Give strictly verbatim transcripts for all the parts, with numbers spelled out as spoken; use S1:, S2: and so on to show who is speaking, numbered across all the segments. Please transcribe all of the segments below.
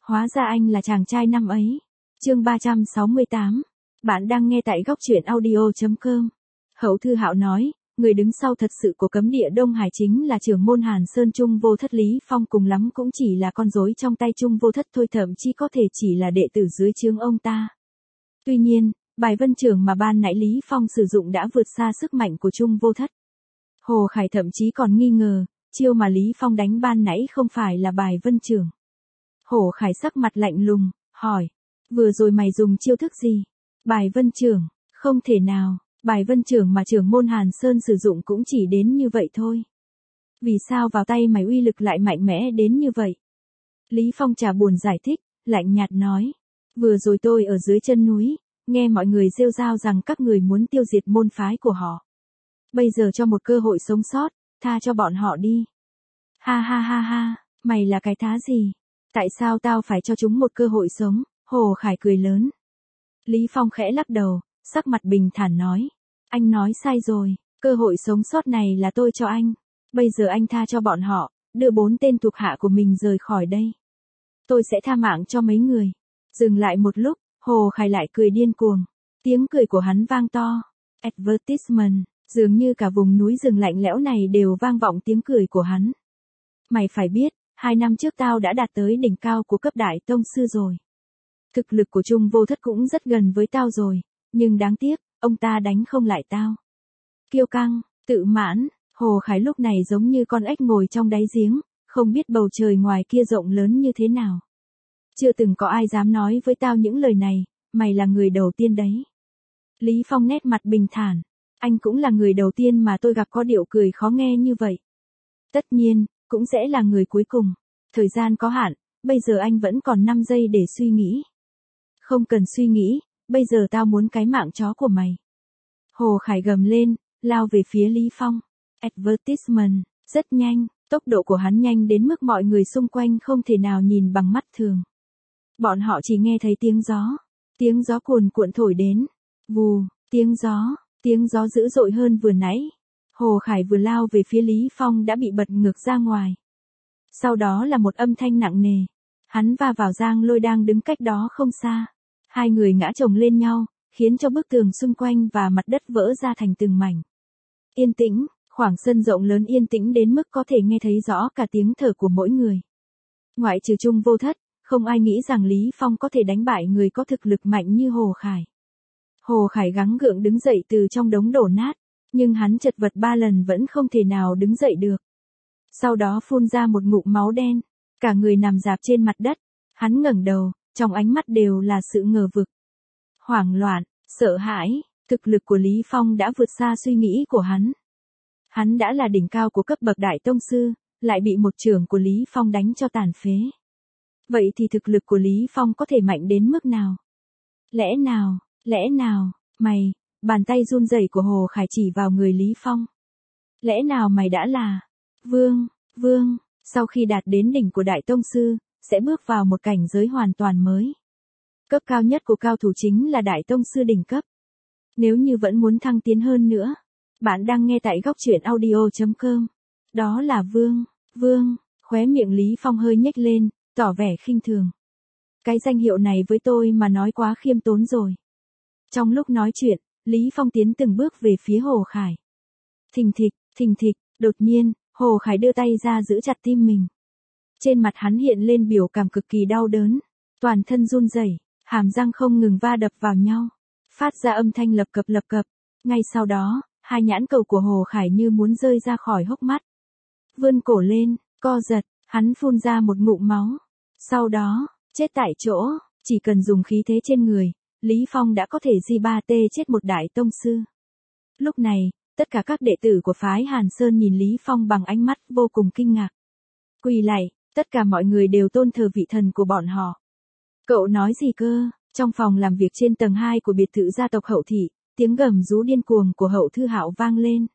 S1: Hóa ra anh là chàng trai năm ấy. Chương ba trăm sáu mươi tám. Bạn đang nghe tại góc truyện audio chấm com. Hậu Thư Hạo nói, người đứng sau thật sự của cấm địa Đông Hải chính là trưởng môn Hàn Sơn Trung Vô Thất Lý Phong, cùng lắm cũng chỉ là con rối trong tay Trung Vô Thất thôi, thậm chí có thể chỉ là đệ tử dưới trướng ông ta. Tuy nhiên, bài vân trưởng mà ban nãy Lý Phong sử dụng đã vượt xa sức mạnh của Trung Vô Thất. Hồ Khải thậm chí còn nghi ngờ, chiêu mà Lý Phong đánh ban nãy không phải là bài vân trưởng. Hồ Khải sắc mặt lạnh lùng, hỏi, vừa rồi mày dùng chiêu thức gì? Bài vân trưởng, không thể nào, bài vân trưởng mà trưởng môn Hàn Sơn sử dụng cũng chỉ đến như vậy thôi. Vì sao vào tay mày uy lực lại mạnh mẽ đến như vậy? Lý Phong chả buồn giải thích, lạnh nhạt nói, vừa rồi tôi ở dưới chân núi, nghe mọi người rêu rao rằng các người muốn tiêu diệt môn phái của họ. Bây giờ cho một cơ hội sống sót, tha cho bọn họ đi. Ha ha ha ha, mày là cái thá gì? Tại sao tao phải cho chúng một cơ hội sống? Hồ Khải cười lớn. Lý Phong khẽ lắc đầu, sắc mặt bình thản nói, anh nói sai rồi, cơ hội sống sót này là tôi cho anh. Bây giờ anh tha cho bọn họ, đưa bốn tên thuộc hạ của mình rời khỏi đây. Tôi sẽ tha mạng cho mấy người. Dừng lại một lúc, Hồ Khải lại cười điên cuồng. Tiếng cười của hắn vang to. Advertisement, dường như cả vùng núi rừng lạnh lẽo này đều vang vọng tiếng cười của hắn. Mày phải biết, hai năm trước tao đã đạt tới đỉnh cao của cấp đại tông sư rồi. Thực lực của Trung Vô Thất cũng rất gần với tao rồi, nhưng đáng tiếc, ông ta đánh không lại tao. Kiêu căng, tự mãn, Hồ Khải lúc này giống như con ếch ngồi trong đáy giếng, không biết bầu trời ngoài kia rộng lớn như thế nào. Chưa từng có ai dám nói với tao những lời này, mày là người đầu tiên đấy. Lý Phong nét mặt bình thản, anh cũng là người đầu tiên mà tôi gặp có điệu cười khó nghe như vậy. Tất nhiên, cũng sẽ là người cuối cùng. Thời gian có hạn, bây giờ anh vẫn còn năm giây để suy nghĩ. Không cần suy nghĩ, bây giờ tao muốn cái mạng chó của mày. Hồ Khải gầm lên, lao về phía Lý Phong. Advertisement, rất nhanh, tốc độ của hắn nhanh đến mức mọi người xung quanh không thể nào nhìn bằng mắt thường. Bọn họ chỉ nghe thấy tiếng gió, tiếng gió cuồn cuộn thổi đến. Vù, tiếng gió, tiếng gió dữ dội hơn vừa nãy. Hồ Khải vừa lao về phía Lý Phong đã bị bật ngược ra ngoài. Sau đó là một âm thanh nặng nề. Hắn va vào Giang Lôi đang đứng cách đó không xa. Hai người ngã chồng lên nhau, khiến cho bức tường xung quanh và mặt đất vỡ ra thành từng mảnh. Yên tĩnh, khoảng sân rộng lớn yên tĩnh đến mức có thể nghe thấy rõ cả tiếng thở của mỗi người. Ngoại trừ Trung Vô Thất, không ai nghĩ rằng Lý Phong có thể đánh bại người có thực lực mạnh như Hồ Khải. Hồ Khải gắng gượng đứng dậy từ trong đống đổ nát, nhưng hắn chật vật ba lần vẫn không thể nào đứng dậy được. Sau đó phun ra một ngụm máu đen, cả người nằm rạp trên mặt đất, hắn ngẩng đầu, trong ánh mắt đều là sự ngờ vực, hoảng loạn, sợ hãi, thực lực của Lý Phong đã vượt xa suy nghĩ của hắn. Hắn đã là đỉnh cao của cấp bậc đại tông sư, lại bị một chưởng của Lý Phong đánh cho tàn phế. Vậy thì thực lực của Lý Phong có thể mạnh đến mức nào? Lẽ nào, lẽ nào, mày, bàn tay run rẩy của Hồ Khải chỉ vào người Lý Phong. Lẽ nào mày đã là vương, vương, sau khi đạt đến đỉnh của đại tông sư, sẽ bước vào một cảnh giới hoàn toàn mới. Cấp cao nhất của cao thủ chính là đại tông sư đỉnh cấp. Nếu như vẫn muốn thăng tiến hơn nữa, bạn đang nghe tại góc truyện audio chấm com. Đó là vương, vương, khóe miệng Lý Phong hơi nhếch lên, tỏ vẻ khinh thường. Cái danh hiệu này với tôi mà nói quá khiêm tốn rồi. Trong lúc nói chuyện, Lý Phong tiến từng bước về phía Hồ Khải. Thình thịch, thình thịch, đột nhiên, Hồ Khải đưa tay ra giữ chặt tim mình. Trên mặt hắn hiện lên biểu cảm cực kỳ đau đớn, toàn thân run rẩy, hàm răng không ngừng va đập vào nhau, phát ra âm thanh lập cập lập cập. Ngay sau đó, hai nhãn cầu của Hồ Khải như muốn rơi ra khỏi hốc mắt. Vươn cổ lên, co giật, hắn phun ra một ngụm máu. Sau đó, chết tại chỗ, chỉ cần dùng khí thế trên người, Lý Phong đã có thể gi ba tê chết một đại tông sư. Lúc này, tất cả các đệ tử của phái Hàn Sơn nhìn Lý Phong bằng ánh mắt vô cùng kinh ngạc. Quỳ lạy, tất cả mọi người đều tôn thờ vị thần của bọn họ. Cậu nói gì cơ? Trong phòng làm việc trên tầng hai của biệt thự gia tộc Hậu Thị, tiếng gầm rú điên cuồng của Hậu Thư Hạo vang lên.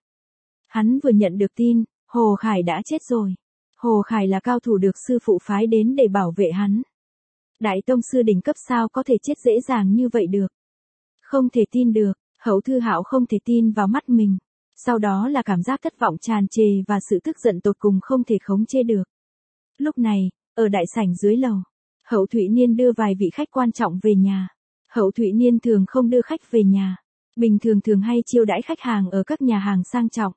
S1: Hắn vừa nhận được tin, Hồ Khải đã chết rồi. Hồ Khải là cao thủ được sư phụ phái đến để bảo vệ hắn. Đại tông sư đỉnh cấp sao có thể chết dễ dàng như vậy được? Không thể tin được, Hậu Thư Hạo không thể tin vào mắt mình. Sau đó là cảm giác thất vọng tràn trề và sự tức giận tột cùng không thể khống chế được. Lúc này, ở đại sảnh dưới lầu, Hậu Thụy Niên đưa vài vị khách quan trọng về nhà. Hậu Thụy Niên thường không đưa khách về nhà. Bình thường thường hay chiêu đãi khách hàng ở các nhà hàng sang trọng.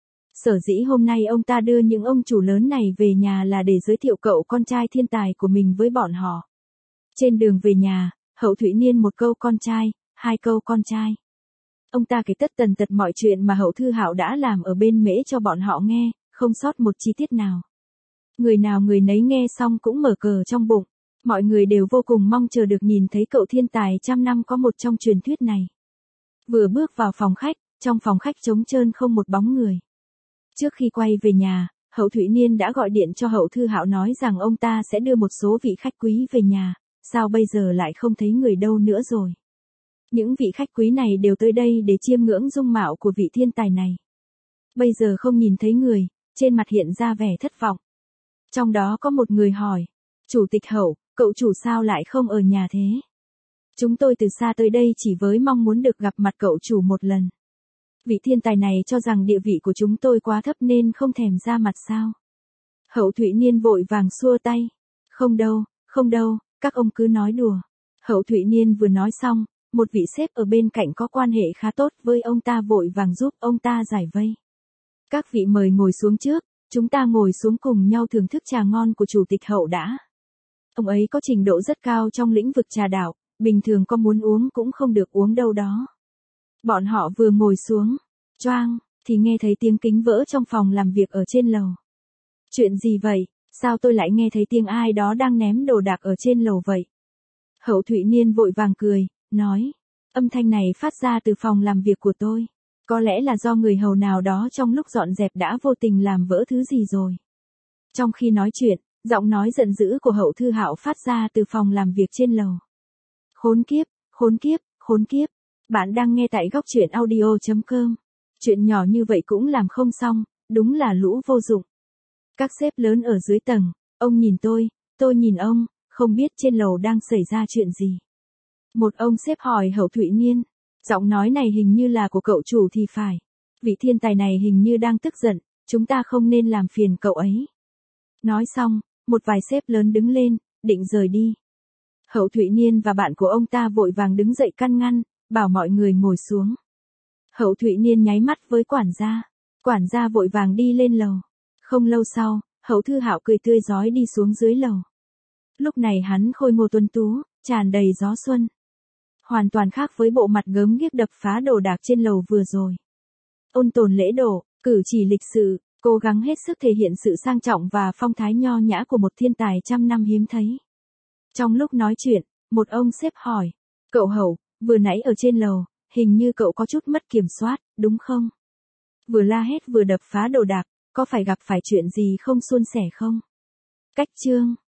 S1: Sở dĩ hôm nay ông ta đưa những ông chủ lớn này về nhà là để giới thiệu cậu con trai thiên tài của mình với bọn họ. Trên đường về nhà, Hậu Thụy Niên một câu con trai, hai câu con trai. Ông ta kể tất tần tật mọi chuyện mà Hậu Thư Hạo đã làm ở bên Mễ cho bọn họ nghe, không sót một chi tiết nào. Người nào người nấy nghe xong cũng mở cờ trong bụng. Mọi người đều vô cùng mong chờ được nhìn thấy cậu thiên tài trăm năm có một trong truyền thuyết này. Vừa bước vào phòng khách, trong phòng khách trống trơn không một bóng người. Trước khi quay về nhà, Hậu Thụy Niên đã gọi điện cho Hậu Thư Hạo nói rằng ông ta sẽ đưa một số vị khách quý về nhà, sao bây giờ lại không thấy người đâu nữa rồi. Những vị khách quý này đều tới đây để chiêm ngưỡng dung mạo của vị thiên tài này. Bây giờ không nhìn thấy người, trên mặt hiện ra vẻ thất vọng. Trong đó có một người hỏi, Chủ tịch Hậu, cậu chủ sao lại không ở nhà thế? Chúng tôi từ xa tới đây chỉ với mong muốn được gặp mặt cậu chủ một lần. Vị thiên tài này cho rằng địa vị của chúng tôi quá thấp nên không thèm ra mặt sao? Hậu Thụy Niên vội vàng xua tay. Không đâu, không đâu, các ông cứ nói đùa. Hậu Thụy Niên vừa nói xong, một vị sếp ở bên cạnh có quan hệ khá tốt với ông ta vội vàng giúp ông ta giải vây. Các vị mời ngồi xuống trước, chúng ta ngồi xuống cùng nhau thưởng thức trà ngon của Chủ tịch Hậu đã. Ông ấy có trình độ rất cao trong lĩnh vực trà đạo, bình thường có muốn uống cũng không được uống đâu đó. Bọn họ vừa ngồi xuống, choang, thì nghe thấy tiếng kính vỡ trong phòng làm việc ở trên lầu. Chuyện gì vậy, sao tôi lại nghe thấy tiếng ai đó đang ném đồ đạc ở trên lầu vậy? Hậu Thụy Niên vội vàng cười, nói, âm thanh này phát ra từ phòng làm việc của tôi. Có lẽ là do người hầu nào đó trong lúc dọn dẹp đã vô tình làm vỡ thứ gì rồi. Trong khi nói chuyện, giọng nói giận dữ của Hậu Thư Hạo phát ra từ phòng làm việc trên lầu. Khốn kiếp, khốn kiếp, khốn kiếp. Bạn đang nghe tại góc truyện audio chấm com. Chuyện nhỏ như vậy cũng làm không xong, đúng là lũ vô dụng. Các sếp lớn ở dưới tầng, ông nhìn tôi, tôi nhìn ông, không biết trên lầu đang xảy ra chuyện gì. Một ông sếp hỏi Hậu Thụy Niên, giọng nói này hình như là của cậu chủ thì phải. Vị thiên tài này hình như đang tức giận, chúng ta không nên làm phiền cậu ấy. Nói xong, một vài sếp lớn đứng lên, định rời đi. Hậu Thụy Niên và bạn của ông ta vội vàng đứng dậy can ngăn, bảo mọi người ngồi xuống. Hậu Thụy Niên nháy mắt với quản gia, quản gia vội vàng đi lên lầu. Không lâu sau, Hậu Thư Hạo cười tươi rói đi xuống dưới lầu. Lúc này hắn khôi ngô tuấn tú, tràn đầy gió xuân. Hoàn toàn khác với bộ mặt gớm ghiếc đập phá đồ đạc trên lầu vừa rồi. Ôn tồn lễ độ, cử chỉ lịch sự, cố gắng hết sức thể hiện sự sang trọng và phong thái nho nhã của một thiên tài trăm năm hiếm thấy. Trong lúc nói chuyện, một ông sếp hỏi, cậu Hậu, vừa nãy ở trên lầu, hình như cậu có chút mất kiểm soát, đúng không? Vừa la hét vừa đập phá đồ đạc, có phải gặp phải chuyện gì không suôn sẻ không? Cách chương